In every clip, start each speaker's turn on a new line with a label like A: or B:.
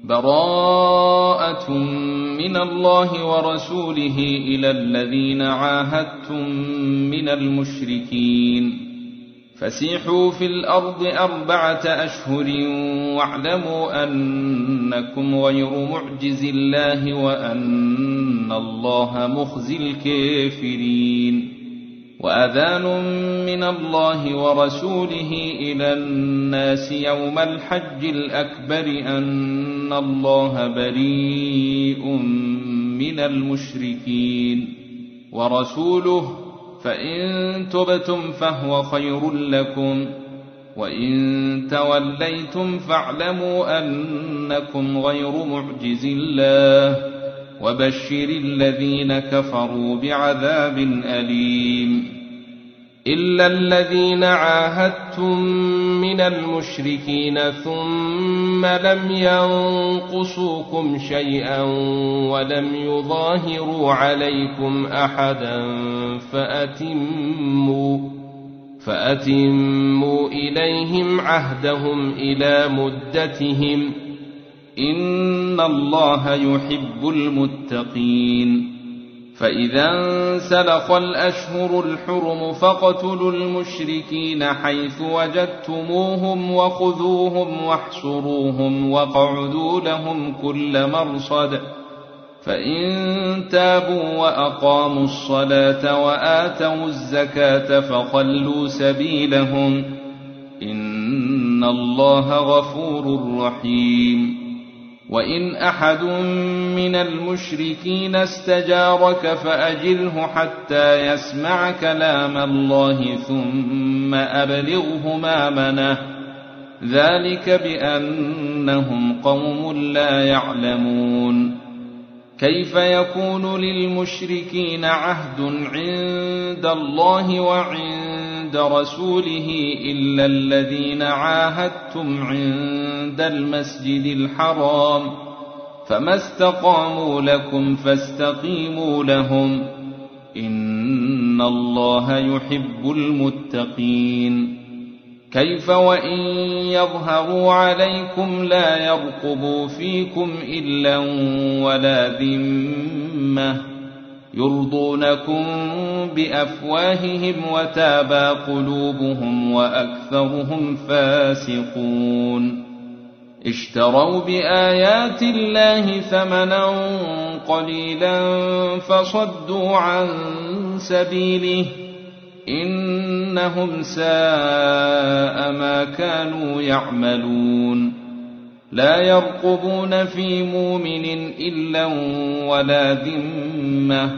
A: براءة من الله ورسوله إلى الذين عاهدتم من المشركين فسيحوا في الأرض 4 أشهر واعلموا أنكم غير معجز الله وأن الله مخزي الكافرين وأذان من الله ورسوله إلى الناس يوم الحج الأكبر أن الله بريء من المشركين ورسوله فإن تبتم فهو خير لكم وإن توليتم فاعلموا أنكم غير معجز الله وبشر الذين كفروا بعذاب أليم إلا الذين عاهدتم من المشركين ثم لم ينقصوكم شيئا ولم يظاهروا عليكم أحدا فأتموا إليهم عهدهم إلى مدتهم إن الله يحب المتقين فإذا انسلخ الأشهر الحرم فاقتلوا المشركين حيث وجدتموهم وخذوهم واحصروهم واقعدوا لهم كل مرصد فإن تابوا وأقاموا الصلاة وآتوا الزكاة فخلوا سبيلهم إن الله غفور رحيم وإن أحد من المشركين استجارك فأجره حتى يسمع كلام الله ثم أبلغه مأمنه ذلك بأنهم قوم لا يعلمون كيف يكون للمشركين عهد عند الله وعند رسوله إلا الذين عاهدتم عند المسجد الحرام فما استقاموا لكم فاستقيموا لهم إن الله يحب المتقين كيف وإن يظهروا عليكم لا يرقبوا فيكم إلا ولا ذمة يرضونكم بأفواههم وتابى قلوبهم وأكثرهم فاسقون اشتروا بآيات الله ثمنا قليلا فصدوا عن سبيله إنهم ساء ما كانوا يعملون لا يرقبون في مؤمن إلا ولا ذمة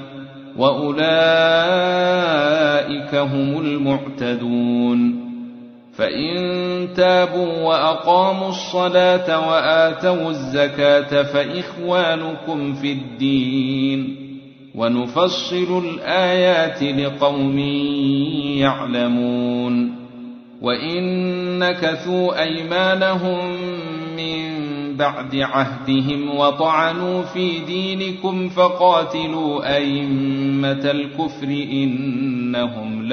A: وأولئك هم المعتدون فإن تابوا وأقاموا الصلاة وآتوا الزكاة فإخوانكم في الدين ونفصل الآيات لقوم يعلمون وإن نكثوا أيمانهم من بعد عهدهم وطعنوا في دينكم فقاتلوا أئمة الكفر إنهم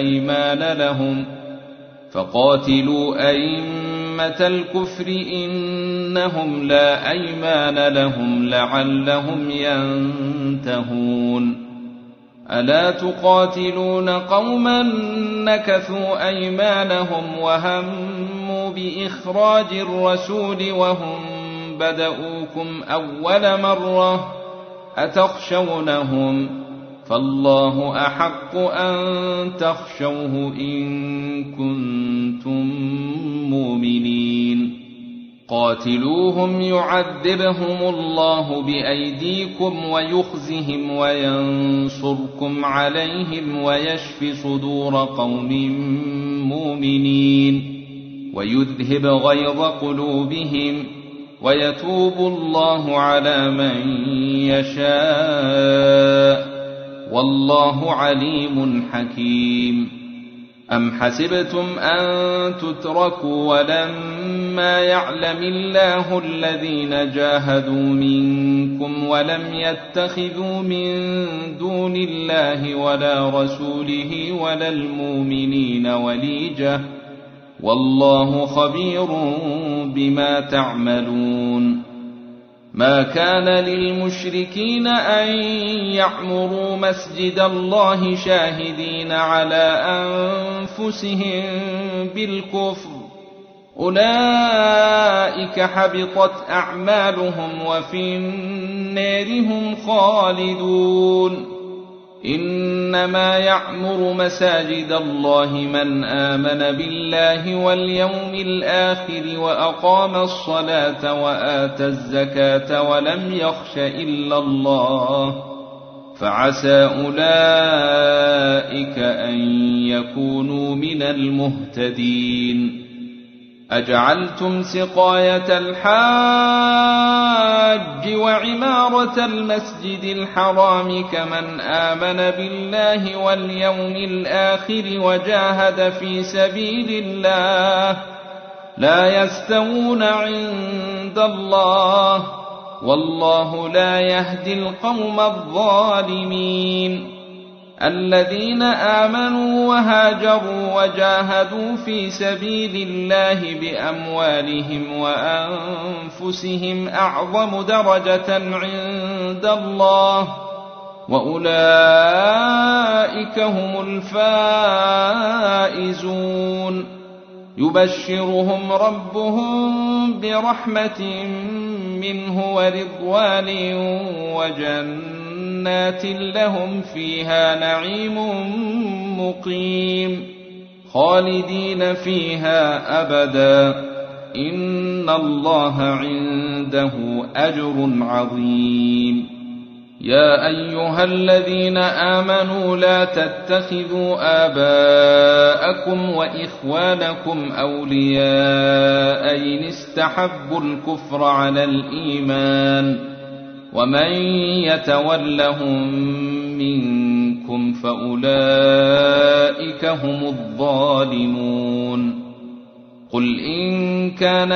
A: لا أيمان لهم لعلهم ينتهون ألا تقاتلون قوما نكثوا أيمانهم وهموا بإخراج الرسول وهم بدؤوكم أول مرة أتخشونهم فالله أحق أن تخشوه إن كنتم مؤمنين قاتلوهم يعذبهم الله بأيديكم ويخزهم وينصركم عليهم ويشف صدور قوم مؤمنين ويذهب غيظ قلوبهم ويتوب الله على من يشاء والله عليم حكيم أم حسبتم أن تتركوا ولما يعلم الله الذين جاهدوا منكم ولم يتخذوا من دون الله ولا رسوله ولا المؤمنين وليجة والله خبير بما تعملون ما كان للمشركين أن يعمروا مسجد الله شاهدين على أنفسهم بالكفر، أولئك حبطت أعمالهم وفي النار هم خالدون. إنما يعمر مساجد الله من آمن بالله واليوم الآخر وأقام الصلاة وآتى الزكاة ولم يخش إلا الله، فعسى أولئك أن يكونوا من المهتدين. أجعلتم سقاية الحاج وعمارة المسجد الحرام كمن آمن بالله واليوم الآخر وجاهد في سبيل الله لا يستوون عند الله، والله لا يهدي القوم الظالمين. الذين آمنوا وهاجروا وجاهدوا في سبيل الله بأموالهم وأنفسهم أعظم درجة عند الله، وأولئك هم الفائزون. يبشرهم ربهم برحمة منه ورضوان وجنات لهم فيها نعيم مقيم خالدين فيها أبدا، إن الله عنده أجر عظيم. يا أيها الذين آمنوا لا تتخذوا آباءكم وإخوانكم أولياء إن استحبوا الكفر على الإيمان، ومن يتولهم منكم فأولئك هم الظالمون. قل إن كان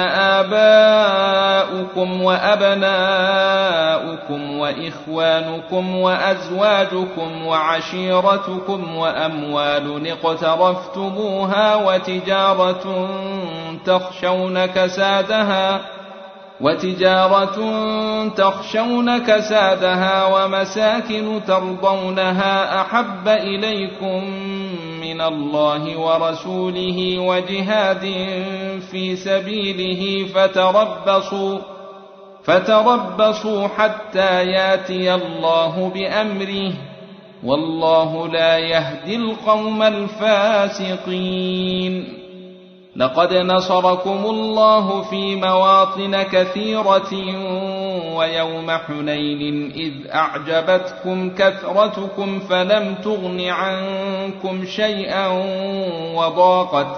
A: آباؤكم وأبناؤكم وإخوانكم وأزواجكم وعشيرتكم وأموال اقترفتموها وتجارة تخشون كسادها ومساكن ترضونها أحب إليكم من الله ورسوله وجهاد في سبيله فتربصوا حتى ياتي الله بأمره، والله لا يهدي القوم الفاسقين. لقد نصركم الله في مواطن كثيرة ويوم حنين إذ أعجبتكم كثرتكم فلم تغن عنكم شيئا وضاقت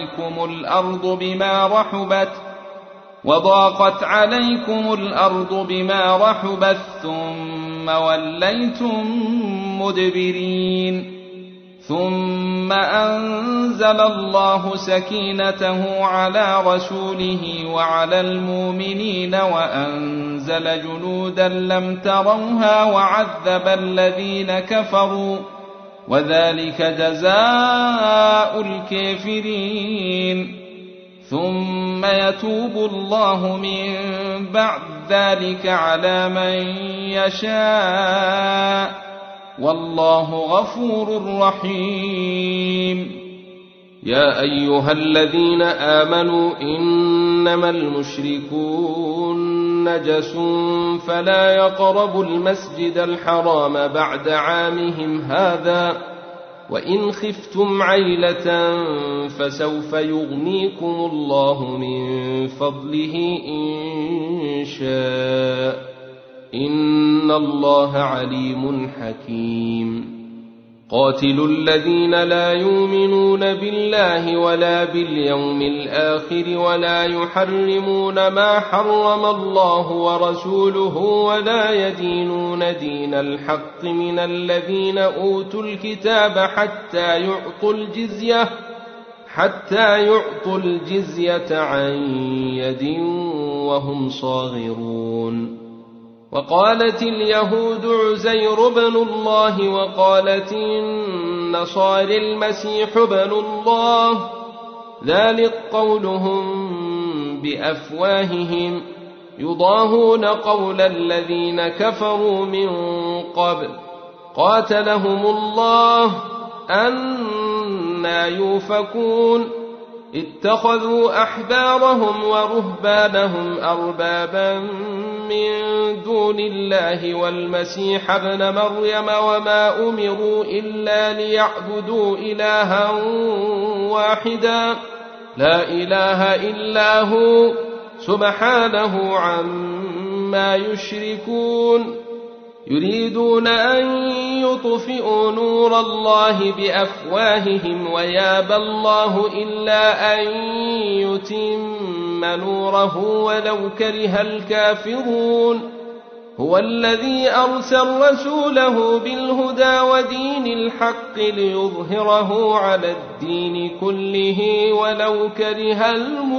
A: عليكم الأرض بما رحبت ثم وليتم مدبرين. ثم أنزل الله سكينته على رسوله وعلى المؤمنين وأنزل جنودا لم تروها وعذب الذين كفروا، وذلك جزاء الكافرين. ثم يتوب الله من بعد ذلك على من يشاء، والله غفور رحيم. يا أيها الذين آمنوا إنما المشركون نجس فلا يقربوا المسجد الحرام بعد عامهم هذا، وإن خفتم عيلة فسوف يغنيكم الله من فضله إن شاء، إن الله عليم حكيم. قاتلوا الذين لا يؤمنون بالله ولا باليوم الآخر ولا يحرمون ما حرم الله ورسوله ولا يدينون دين الحق من الذين أوتوا الكتاب حتى يعطوا الجزية عن يد وهم صاغرون. وقالت اليهود عزير بن الله وقالت النصارى المسيح بن الله، ذلك قولهم بأفواههم، يضاهون قول الذين كفروا من قبل قاتلهم الله أنى يؤفكون اتخذوا أحبارهم ورهبانهم أربابا من دون الله والمسيح ابن مريم وما أمروا إلا ليعبدوا إلها واحدا لا إله إلا هو سبحانه عما يشركون يريدون أن يطفئوا نور الله بأفواههم ويابى الله إلا أن يتم نوره ولو كره الكافرون هو الذي أرسل رسوله بالهدى ودين الحق ليظهره على الدين كله ولو كره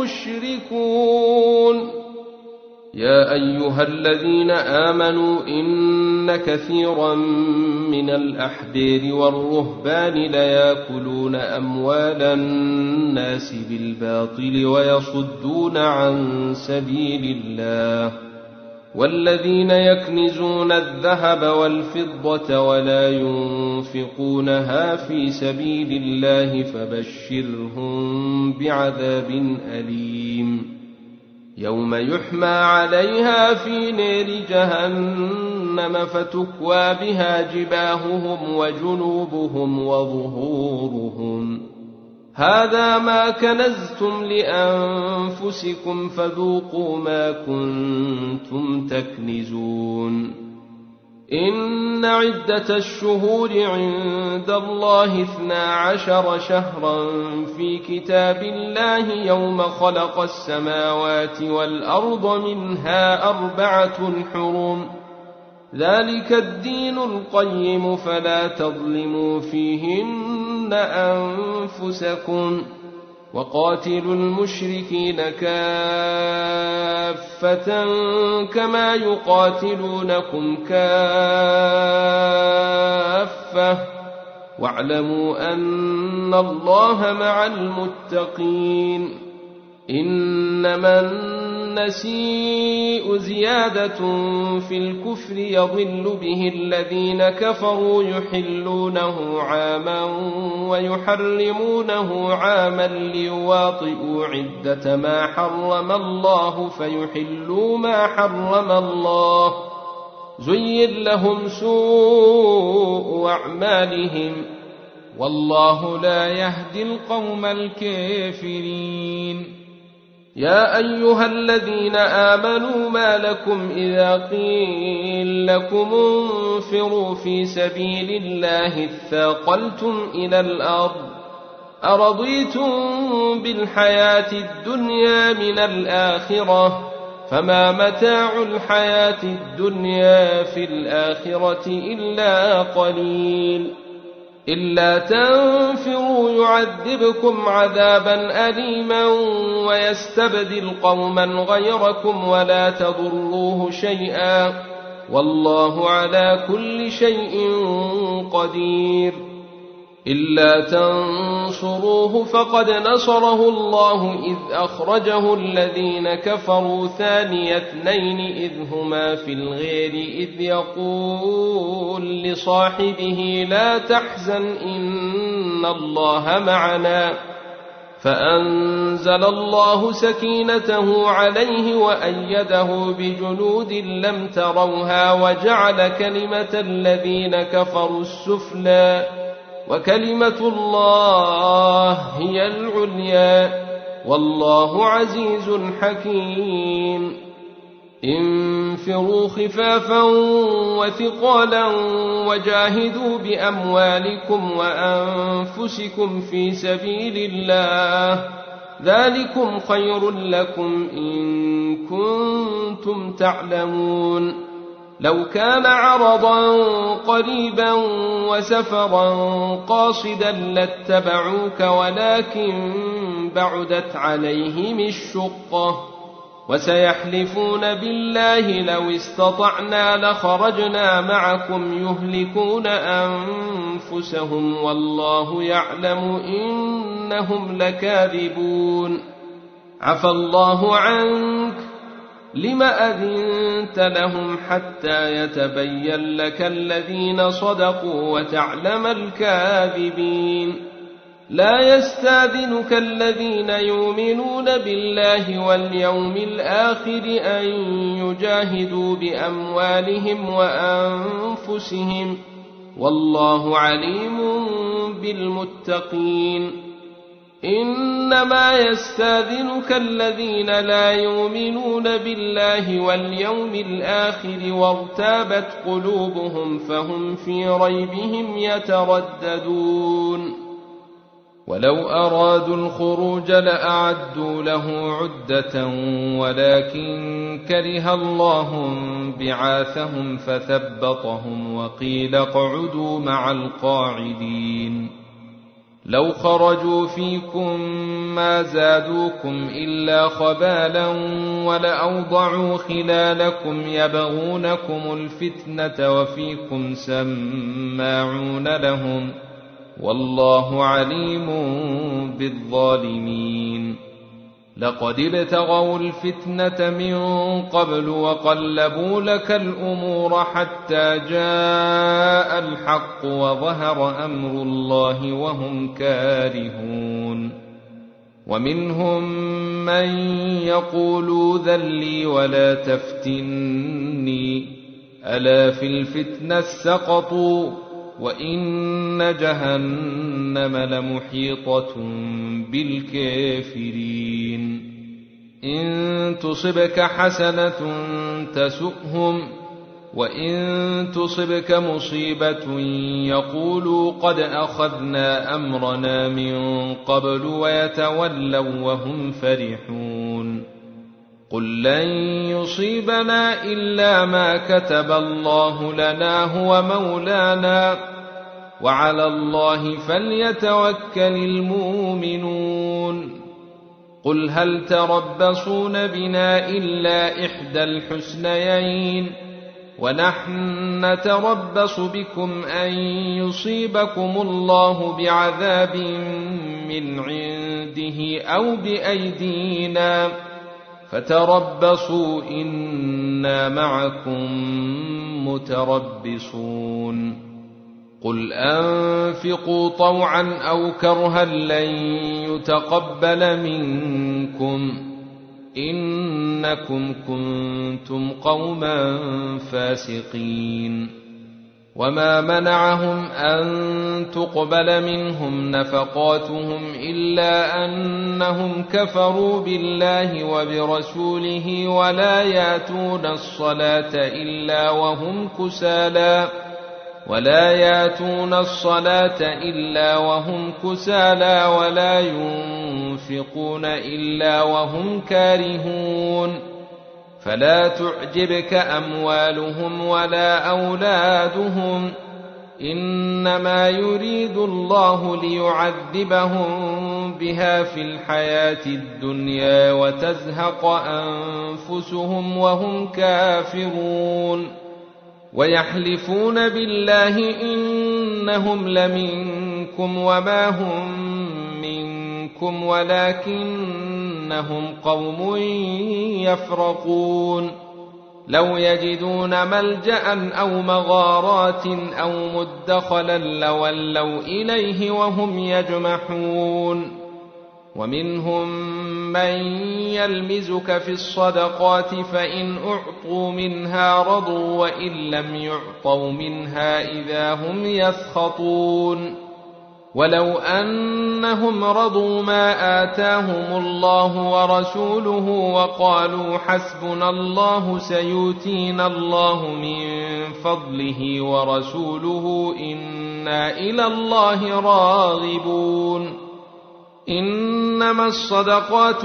A: المشركون يا أيها الذين آمنوا إن كثيرا من الأحبار والرهبان ليأكلون أموال الناس بالباطل ويصدون عن سبيل الله والذين يكنزون الذهب والفضة ولا ينفقونها في سبيل الله فبشرهم بعذاب أليم يوم يحمى عليها في نار جهنم فتكوى بها جباههم وجنوبهم وظهورهم هذا ما كنزتم لأنفسكم فذوقوا ما كنتم تكنزون إن عدة الشهور عند الله 12 شهرا في كتاب الله يوم خلق السماوات والأرض منها 4 حرم ذلك الدين القيم فلا تظلموا فيهن أنفسكم وقاتلوا المشركين كافة كما يقاتلونكم كافة واعلموا أن الله مع المتقين إنما النسيء زيادة في الكفر يضل به الذين كفروا يحلونه عاما ويحرمونه عاما ليواطئوا عدة ما حرم الله فيحلوا ما حرم الله زين لهم سوء أعمالهم والله لا يهدي القوم الكافرين يا أيها الذين آمنوا ما لكم إذا قيل لكم انفروا في سبيل الله اثاقلتم إلى الأرض أرضيتم بالحياة الدنيا من الآخرة فما متاع الحياة الدنيا في الآخرة إلا قليل إلا تنفروا يعذبكم عذابا أليما ويستبدل قوما غيركم ولا تضروه شيئا والله على كل شيء قدير إلا تنصروه فقد نصره الله إذ أخرجه الذين كفروا ثاني 2 إذ هما في الغار إذ يقول لصاحبه لا تحزن إن الله معنا فأنزل الله سكينته عليه وأيده بجنود لم تروها وجعل كلمة الذين كفروا السفلى وكلمة الله هي العليا والله عزيز حكيم انفروا خفافا وثقالا وجاهدوا بأموالكم وأنفسكم في سبيل الله ذلكم خير لكم إن كنتم تعلمون لو كان عرضا قريبا وسفرا قاصدا لاتبعوك ولكن بعدت عليهم الشقة وسيحلفون بالله لو استطعنا لخرجنا معكم يهلكون أنفسهم والله يعلم إنهم لكاذبون عفى الله عنك لم أذنت لهم حتى يتبين لك الذين صدقوا وتعلم الكاذبين لا يستأذنك الذين يؤمنون بالله واليوم الآخر أن يجاهدوا بأموالهم وأنفسهم والله عليم بالمتقين إنما يستأذنك الذين لا يؤمنون بالله واليوم الآخر وارتابت قلوبهم فهم في ريبهم يترددون ولو أرادوا الخروج لأعدوا له عدة ولكن كره الله بعاثهم فثبطهم وقيل اقعدوا مع القاعدين لو خرجوا فيكم ما زادوكم إلا خبالا ولأوضعوا خلالكم يبغونكم الفتنة وفيكم سماعون لهم والله عليم بالظالمين لقد ابتغوا الفتنة من قبل وقلبوا لك الأمور حتى جاء الحق وظهر أمر الله وهم كارهون ومنهم من يقول ذل لي ولا تفتني ألا في الفتنة سقطوا وإن جهنم لمحيطة بالكافرين إن تصبك حسنة تسؤهم وإن تصبك مصيبة يقولوا قد أخذنا أمرنا من قبل ويتولوا وهم فرحون قل لن يصيبنا إلا ما كتب الله لنا هو مولانا وعلى الله فليتوكل المؤمنون قل هل تربصون بنا إلا إحدى الحسنيين ونحن نتربص بكم أن يصيبكم الله بعذاب من عنده أو بأيدينا فتربصوا إنا معكم متربصون قل أنفقوا طوعا أو كرها لن يتقبل منكم إنكم كنتم قوما فاسقين وما منعهم أن تقبل منهم نفقاتهم إلا أنهم كفروا بالله وبرسوله ولا يأتون الصلاة إلا وهم كسالى ولا ينفقون إلا وهم كارهون فلا تعجبك أموالهم ولا أولادهم إنما يريد الله ليعذبهم بها في الحياة الدنيا وتزهق أنفسهم وهم كافرون ويحلفون بالله إنهم لمنكم وما هم منكم ولكنهم قوم يفرقون لو يجدون ملجأ أو مغارات أو مدخلا لولوا إليه وهم يجمحون ومنهم من يلمزك في الصدقات فإن أعطوا منها رضوا وإن لم يعطوا منها إذا هم يسخطون ولو أنهم رضوا ما آتاهم الله ورسوله وقالوا حسبنا الله سيؤتينا الله من فضله ورسوله إنا إلى الله راغبون إنما الصدقات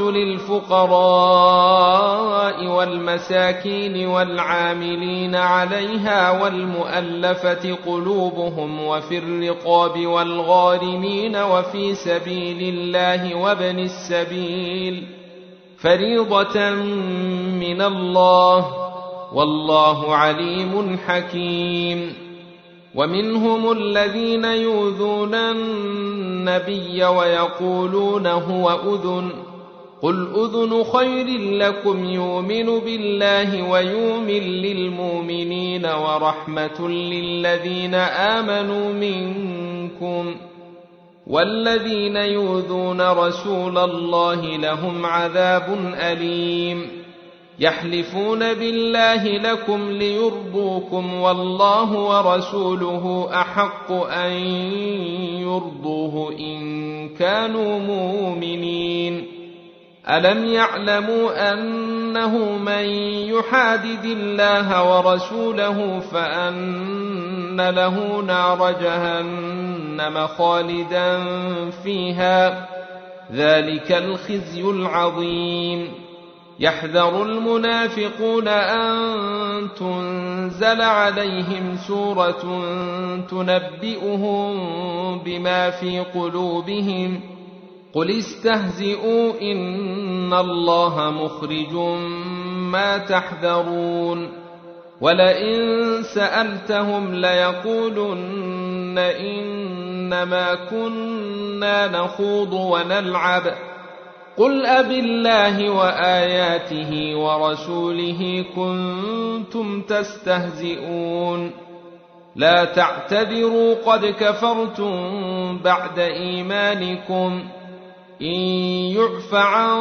A: للفقراء والمساكين والعاملين عليها والمؤلفة قلوبهم وفي الرقاب والغارمين وفي سبيل الله وابن السبيل فريضة من الله والله عليم حكيم ومنهم الذين يؤذون النبي ويقولون هو أذن قل أذن خير لكم يؤمن بالله ويؤمن للمؤمنين ورحمة للذين آمنوا منكم، والذين يؤذون رسول الله لهم عذاب أليم. يحلفون بالله لكم ليرضوكم والله ورسوله أحق أن يرضوه إن كانوا مؤمنين. ألم يعلموا أنه من يحادد الله ورسوله فأن له نار جهنم خالدا فيها، ذلك الخزي العظيم. يحذر المنافقون أن تنزل عليهم سورة تنبئهم بما في قلوبهم، قل استهزئوا إن الله مخرج ما تحذرون. ولئن سألتهم ليقولن إنما كنا نخوض ونلعب، قل أبالله وآياته ورسوله كنتم تستهزئون. لا تعتذروا قد كفرتم بعد إيمانكم، إن يعف عن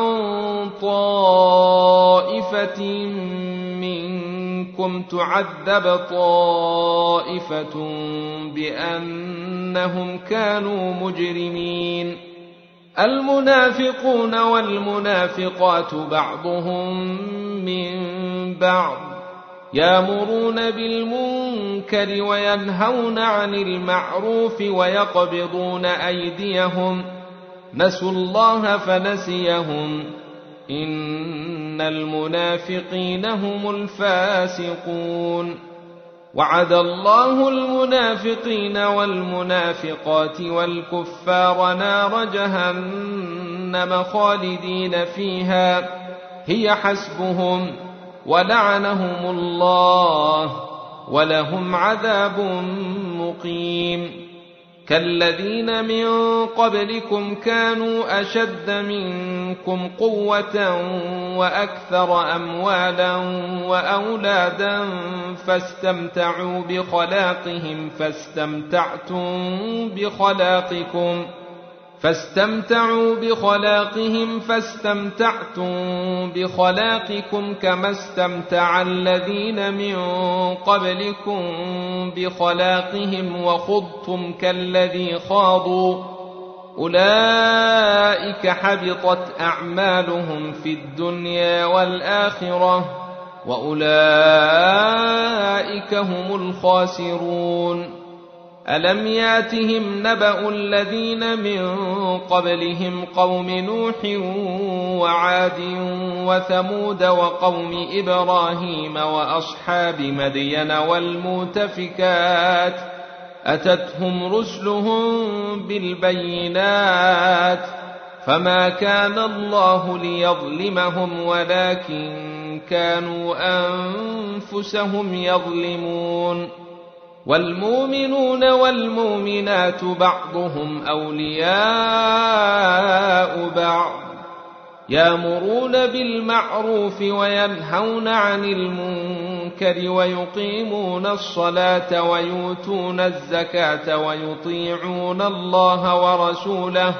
A: طائفة منكم تعذب طائفة بأنهم كانوا مجرمين. المنافقون والمنافقات بعضهم من بعض، يأمرون بالمنكر وينهون عن المعروف ويقبضون أيديهم، نسوا الله فنسيهم، إن المنافقين هم الفاسقون. وعد الله المنافقين والمنافقات والكفار نار جهنم خالدين فيها هي حسبهم، ولعنهم الله ولهم عذاب مقيم. كالذين من قبلكم كانوا أشد منكم قوة وأكثر أموالا وأولادا فاستمتعوا بخلاقهم فاستمتعتم بخلاقكم كما استمتع الذين من قبلكم بخلاقهم وخضتم كالذي خاضوا، أولئك حبطت أعمالهم في الدنيا والآخرة وأولئك هم الخاسرون. ألم ياتهم نبأ الذين من قبلهم قوم نوح وعاد وثمود وقوم إبراهيم وأصحاب مدين والمؤتفكات، أتتهم رسلهم بالبينات فما كان الله ليظلمهم ولكن كانوا أنفسهم يظلمون. والمؤمنون والمؤمنات بعضهم أولياء بعض، يأمرون بالمعروف وينهون عن المنكر ويقيمون الصلاة ويؤتون الزكاة ويطيعون الله ورسوله،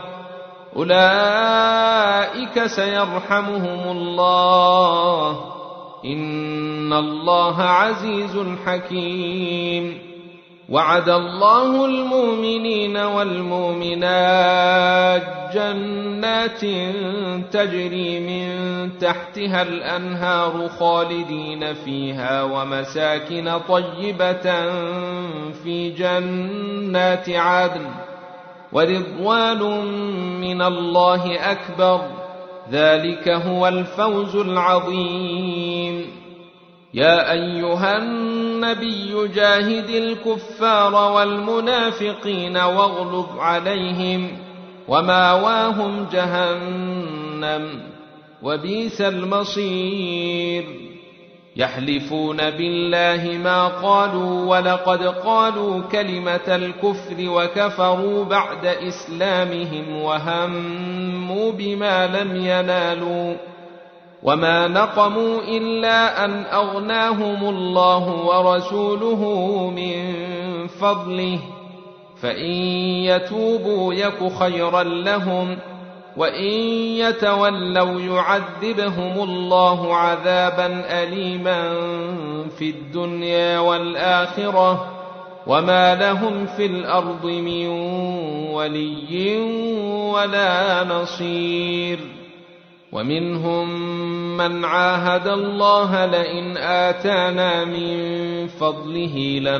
A: أولئك سيرحمهم الله، إن الله عزيز حكيم. وعد الله المؤمنين والمؤمنات جنات تجري من تحتها الأنهار خالدين فيها ومساكن طيبة في جنات عدن ورضوان من الله أكبر، ذلك هو الفوز العظيم. يا أيها النبي جاهد الكفار والمنافقين واغلظ عليهم وماواهم جهنم وبئس المصير. يحلفون بالله ما قالوا ولقد قالوا كلمة الكفر وكفروا بعد إسلامهم وهموا بما لم ينالوا وما نقموا إلا أن أغناهم الله ورسوله من فضله فإن يتوبوا يك خيرا لهم وإن يتولوا يعذبهم الله عذابا أليما في الدنيا والآخرة وما لهم في الأرض من ولي ولا نصير ومنهم من عاهد الله لئن آتانا من فضله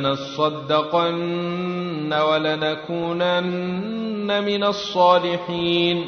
A: لنصدقن ولنكونن من الصالحين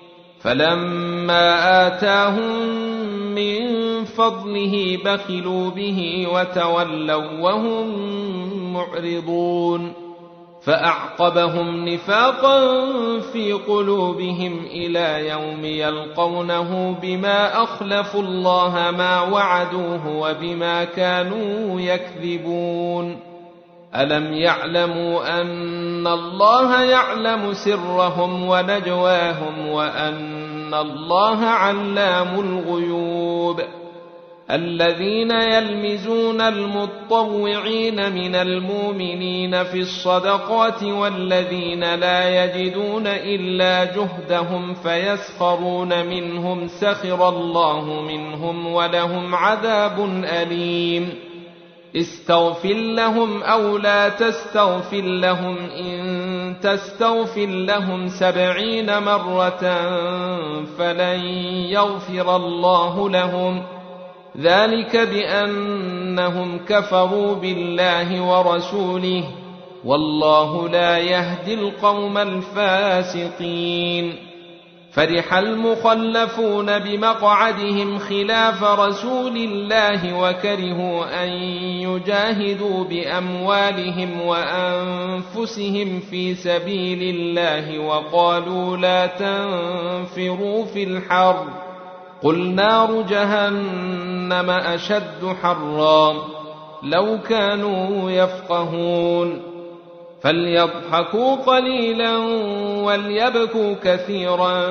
A: فلما آتاهم من فضله بخلوا به وتولوا وهم معرضون فأعقبهم نفاقا في قلوبهم إلى يوم يلقونه بما أخلفوا الله ما وعدوه وبما كانوا يكذبون ألم يعلموا أن الله يعلم سرهم ونجواهم وأن الله علام الغيوب الذين يلمزون المطوعين من المؤمنين في الصدقات والذين لا يجدون إلا جهدهم فيسخرون منهم سخر الله منهم ولهم عذاب أليم استغفر لهم أو لا تستغفر لهم إن تستغفر لهم 70 مرة فلن يغفر الله لهم ذلك بأنهم كفروا بالله ورسوله والله لا يهدي القوم الفاسقين فرح المخلفون بمقعدهم خلاف رسول الله وكرهوا أن يجاهدوا بأموالهم وأنفسهم في سبيل الله وقالوا لا تنفروا في الحر قل نار جهنم أشد حرا لو كانوا يفقهون فليضحكوا قليلا وليبكوا كثيرا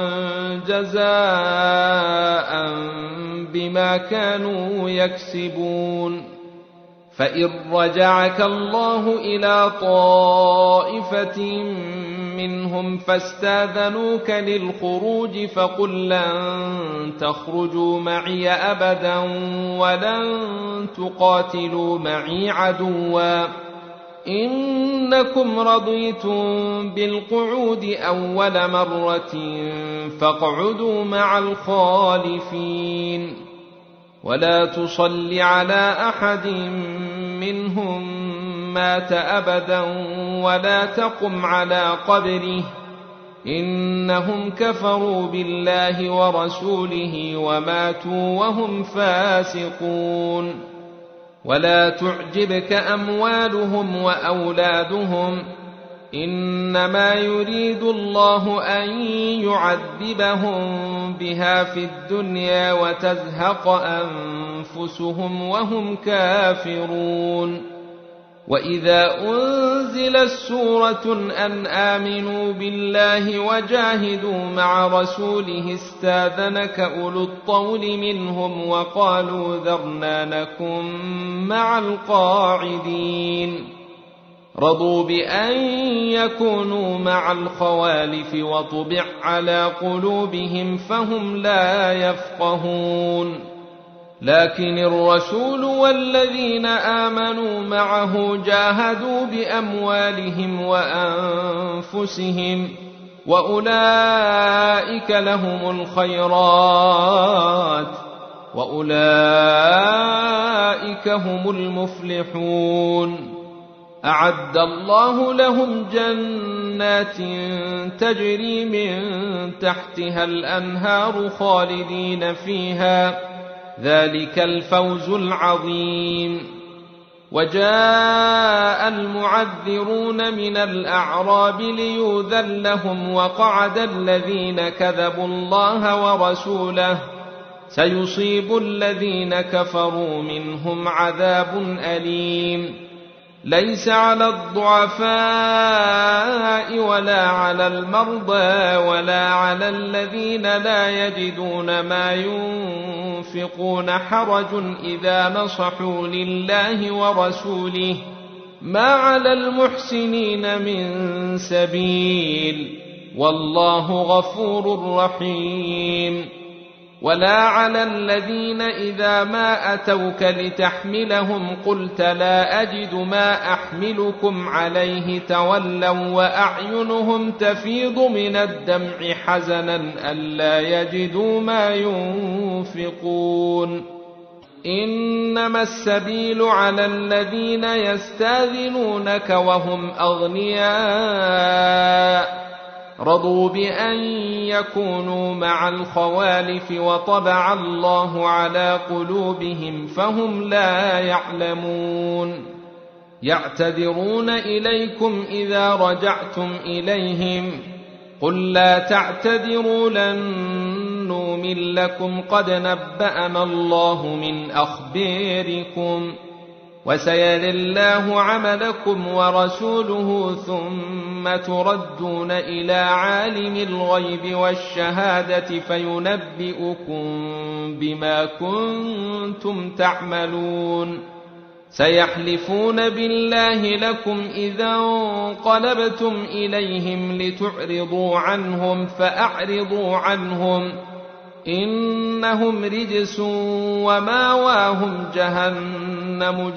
A: جزاء بما كانوا يكسبون فإن رجعك الله إلى طائفة منهم فاستاذنوك للخروج فقل لن تخرجوا معي أبدا ولن تقاتلوا معي عدوا إنكم رضيتم بالقعود أول مرة فاقعدوا مع الخالفين ولا تصل على أحد منهم مات أبدا ولا تقم على قبره إنهم كفروا بالله ورسوله وماتوا وهم فاسقون ولا تعجبك أموالهم وأولادهم إنما يريد الله أن يعذبهم بها في الدنيا وتزهق أنفسهم وهم كافرون وإذا أنزلت سورة أن آمنوا بالله وجاهدوا مع رسوله استاذنك أولو الطول منهم وقالوا ذرنا نكن مع القاعدين رضوا بأن يكونوا مع الخوالف وطبع على قلوبهم فهم لا يفقهون لكن الرسول والذين آمنوا معه جاهدوا بأموالهم وأنفسهم وأولئك لهم الخيرات وأولئك هم المفلحون أعد الله لهم جنات تجري من تحتها الأنهار خالدين فيها ذلك الفوز العظيم وجاء المعذرون من الأعراب ليؤذن لهم وقعد الذين كذبوا الله ورسوله سيصيب الذين كفروا منهم عذاب أليم. ليس على الضعفاء ولا على المرضى ولا على الذين لا يجدون ما ينفقون حرج إذا نصحوا لله ورسوله، ما على المحسنين من سبيل، والله غفور رحيم. ولا على الذين إذا ما أتوك لتحملهم قلت لا أجد ما أحملكم عليه تولوا وأعينهم تفيض من الدمع حزنا ألا يجدوا ما ينفقون. إنما السبيل على الذين يستاذنونك وهم أغنياء رضوا بأن يكونوا مع الخوالف وطبع الله على قلوبهم فهم لا يعلمون. يعتذرون إليكم إذا رجعتم إليهم قل لا تعتذروا لن نؤمن لكم قد نبأنا الله من أخباركم وسيري الله عملكم ورسوله ثم تردون إلى عالم الغيب والشهادة فينبئكم بما كنتم تعملون. سيحلفون بالله لكم إذا انقلبتم إليهم لتعرضوا عنهم فأعرضوا عنهم إنهم رجس وماواهم جهنم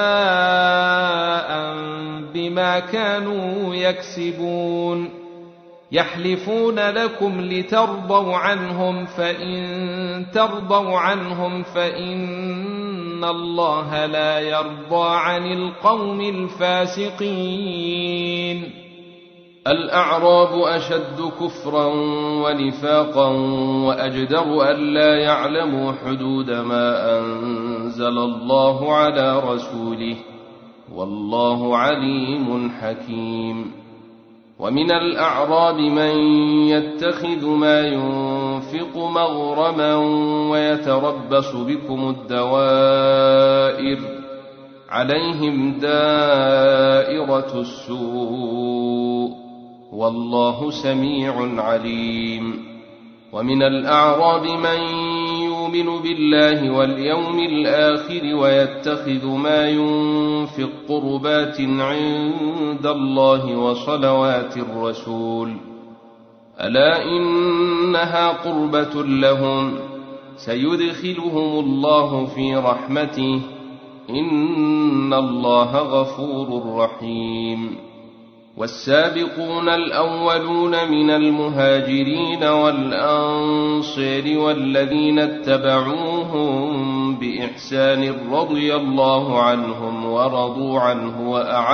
A: جزاء بما كانوا يكسبون. يحلفون لكم لترضوا عنهم فإن ترضوا عنهم فإن الله لا يرضى عن القوم الفاسقين. الأعراب أشد كفرا ونفاقا وأجدر ألا يعلموا حدود ما أنزل الله على رسوله والله عليم حكيم. ومن الأعراب من يتخذ ما ينفق مغرما ويتربص بكم الدوائر عليهم دائرة السوء والله سميع عليم. ومن الأعراب من يؤمن بالله واليوم الآخر ويتخذ ما ينفق قربات عند الله وصلوات الرسول ألا إنها قربة لهم سيدخلهم الله في رحمته إن الله غفور رحيم. والسابقون الأولون من المهاجرين والأنصار والذين اتبعوهم بإحسان رضي الله عنهم ورضوا عنه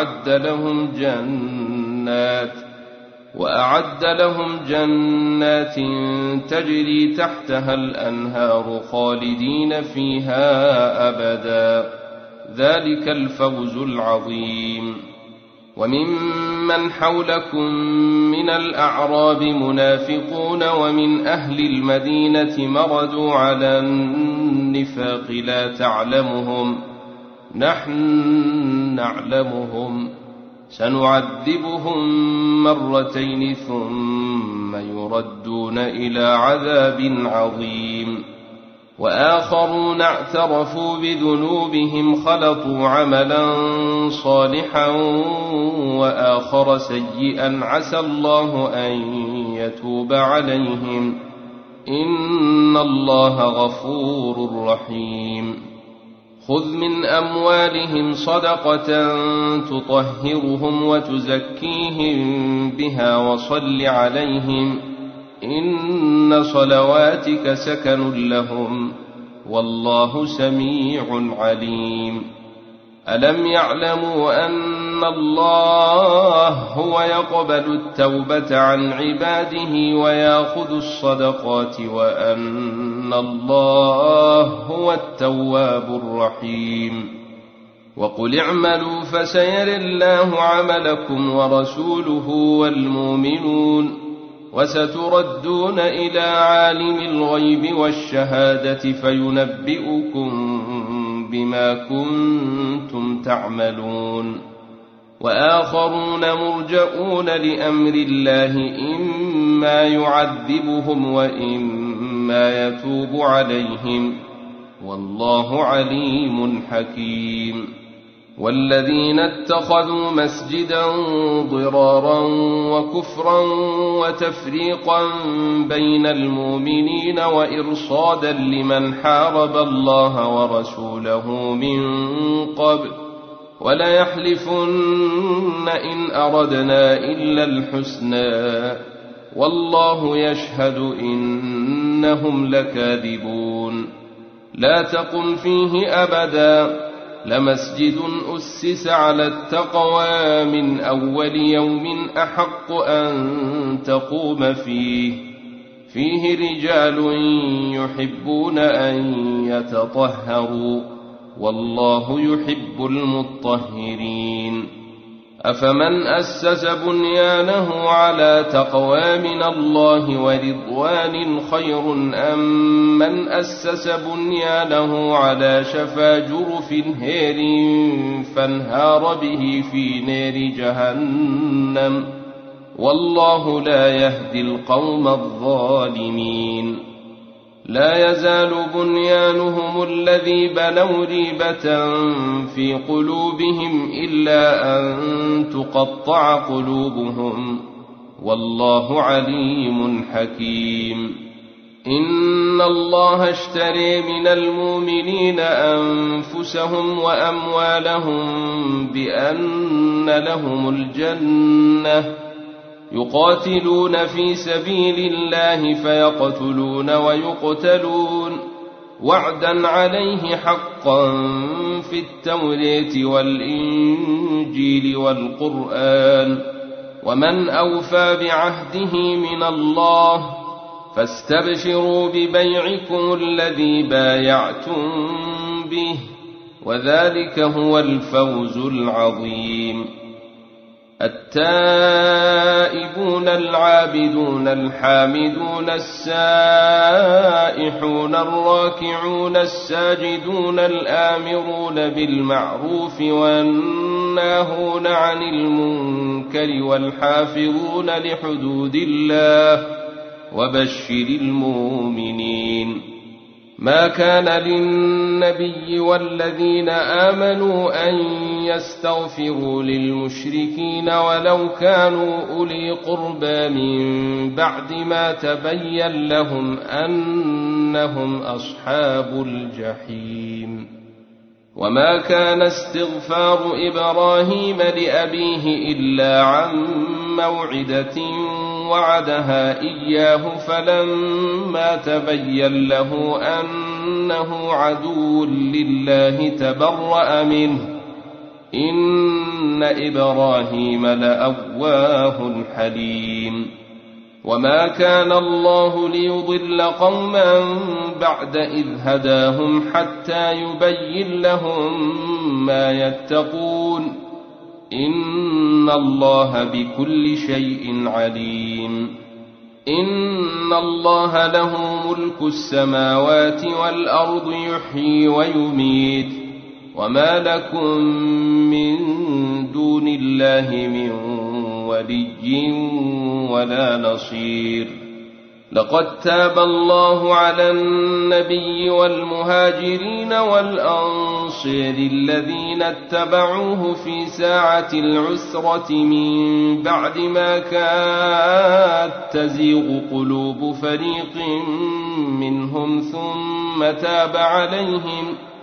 A: وأعد لهم جنات تجري تحتها الأنهار خالدين فيها أبدا ذلك الفوز العظيم. وممن حولكم من الأعراب منافقون ومن أهل المدينة مردوا على النفاق لا تعلمهم نحن نعلمهم سنعذبهم مرتين ثم يردون إلى عذاب عظيم. وآخرون اعترفوا بذنوبهم خلطوا عملا صالحا وآخر سيئا عسى الله أن يتوب عليهم إن الله غفور رحيم. خذ من أموالهم صدقة تطهرهم وتزكيهم بها وصل عليهم إن صلواتك سكن لهم والله سميع عليم. ألم يعلموا أن الله هو يقبل التوبة عن عباده ويأخذ الصدقات وأن الله هو التواب الرحيم. وقل اعملوا فسيرى الله عملكم ورسوله والمؤمنون وستردون إلى عالم الغيب والشهادة فينبئكم بما كنتم تعملون. وآخرون مرجؤون لأمر الله إما يعذبهم وإما يتوب عليهم والله عليم حكيم. والذين اتخذوا مسجدا ضرارا وكفرا وتفريقا بين المؤمنين وإرصادا لمن حارب الله ورسوله من قبل وليحلفن إن أردنا إلا الحسنى والله يشهد إنهم لكاذبون. لا تقم فيه أبدا لمسجد أسس على التقوى من أول يوم أحق أن تقوم فيه رجال يحبون أن يتطهروا والله يحب المطهرين. أفمن أسس بنيانه على تقوى من الله ورضوان خير أم من أسس بنيانه على شفا جرف هير فانهار به في نار جهنم والله لا يهدي القوم الظالمين. لا يزال بنيانهم الذي بنوا ريبة في قلوبهم إلا أن تقطع قلوبهم والله عليم حكيم. إن الله اشتري من المؤمنين أنفسهم وأموالهم بأن لهم الجنة يقاتلون في سبيل الله فيقتلون ويقتلون وعدا عليه حقا في التوراة والإنجيل والقرآن ومن أوفى بعهده من الله فاستبشروا ببيعكم الذي بايعتم به وذلك هو الفوز العظيم. التائبون العابدون الحامدون السائحون الراكعون الساجدون الآمرون بالمعروف والناهون عن المنكر والحافظون لحدود الله وبشر المؤمنين. ما كان للنبي والذين آمنوا أن يستغفروا للمشركين ولو كانوا أولي قربى من بعد ما تبين لهم أنهم أصحاب الجحيم. وما كان استغفار إبراهيم لأبيه إلا عن موعدة وعدها إياه فلما تبين له أنه عدو لله تبرأ منه إن إبراهيم لأواه حليم. وما كان الله ليضل قوما بعد إذ هداهم حتى يبين لهم ما يتقون إن الله بكل شيء عليم. إن الله له ملك السماوات والأرض يحيي ويميت وما لكم من دون الله من ولي ولا نصير. لقد تاب الله على النبي والمهاجرين والأنصار الذين اتبعوه في ساعة العسرة من بعد ما كاد تزيغ قلوب فريق منهم ثم تاب عليهم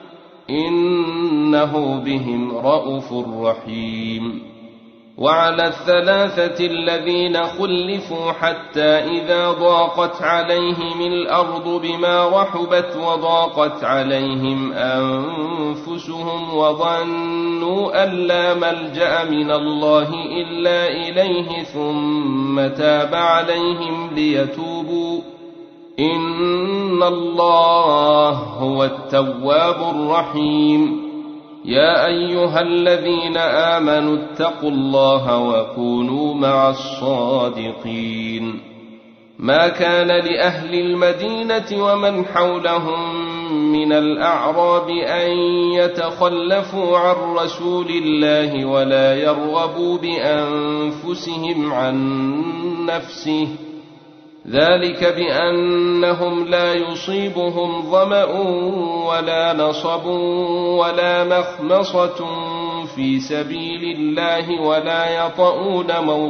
A: إنه بهم رءوف رحيم. وعلى الثلاثة الذين خلفوا حتى إذا ضاقت عليهم الأرض بما رحبت وضاقت عليهم أنفسهم وظنوا أن لا ملجأ من الله إلا إليه ثم تاب عليهم ليتوبوا إن الله هو التواب الرحيم. يا أيها الذين آمنوا اتقوا الله وكونوا مع الصادقين. ما كان لأهل المدينة ومن حولهم من الأعراب أن يتخلفوا عن رسول الله ولا يرغبوا بأنفسهم عن نفسه، ذلك بأنهم لا يصيبهم ظمأ ولا نصب ولا مخمصة في سبيل الله ولا يطؤون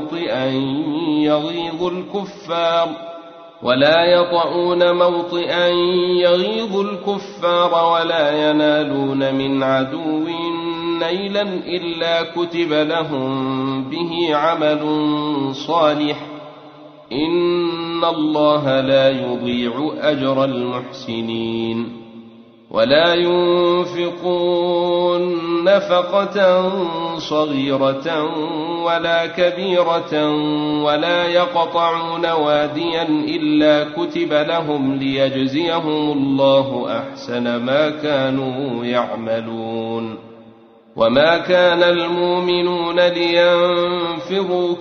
A: موطئا يغيظ الكفار ولا ينالون من عدو نيلا إلا كتب لهم به عمل صالح، إن الله لا يضيع أجر المحسنين. ولا ينفقون نفقة صغيرة ولا كبيرة ولا يقطعون واديا إلا كتب لهم ليجزيهم الله أحسن ما كانوا يعملون. وما كان المؤمنون لينفروا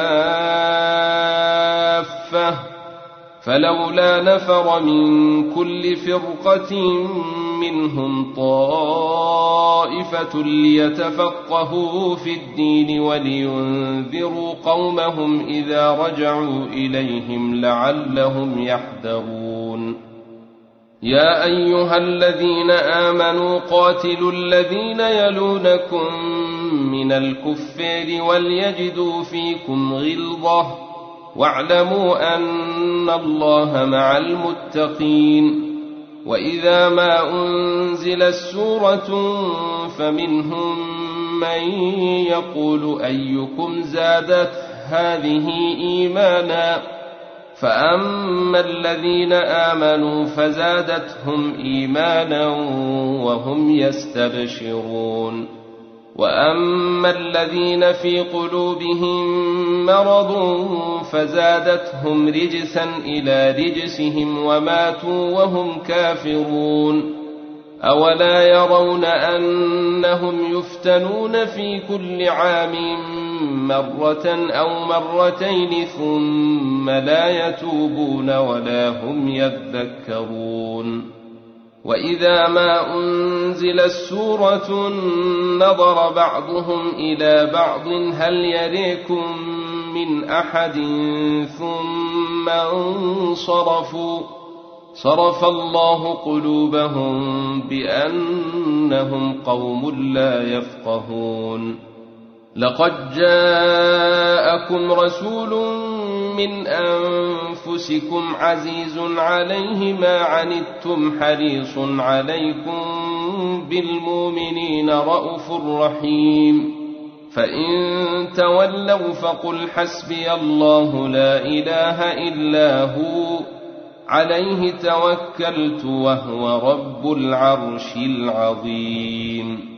A: كافة، فلولا نفر من كل فرقة منهم طائفة ليتفقهوا في الدين ولينذروا قومهم إذا رجعوا إليهم لعلهم يحذرون. يا أيها الذين آمنوا قاتلوا الذين يلونكم من الكفار وليجدوا فيكم غلظة واعلموا أن الله مع المتقين. وإذا ما أنزلت سورة فمنهم من يقول أيكم زادت هذه إيمانا، فأما الذين آمنوا فزادتهم إيمانا وهم يستبشرون، وأما الذين في قلوبهم مرض فزادتهم رجسا إلى رجسهم وماتوا وهم كافرون. أولا يرون أنهم يفتنون في كل عام مرة أو مرتين ثم لا يتوبون ولا هم يذكرون. وإذا ما أنزلت سورة نظر بعضهم إلى بعض هل يريكم من أحد ثم انصرفوا، صرف الله قلوبهم بأنهم قوم لا يفقهون. لقد جاءكم رسول من أنفسكم عزيز عليه ما عنتم حريص عليكم بالمؤمنين رءوف رحيم. فإن تولوا فقل حسبي الله لا إله إلا هو عليه توكلت وهو رب العرش العظيم.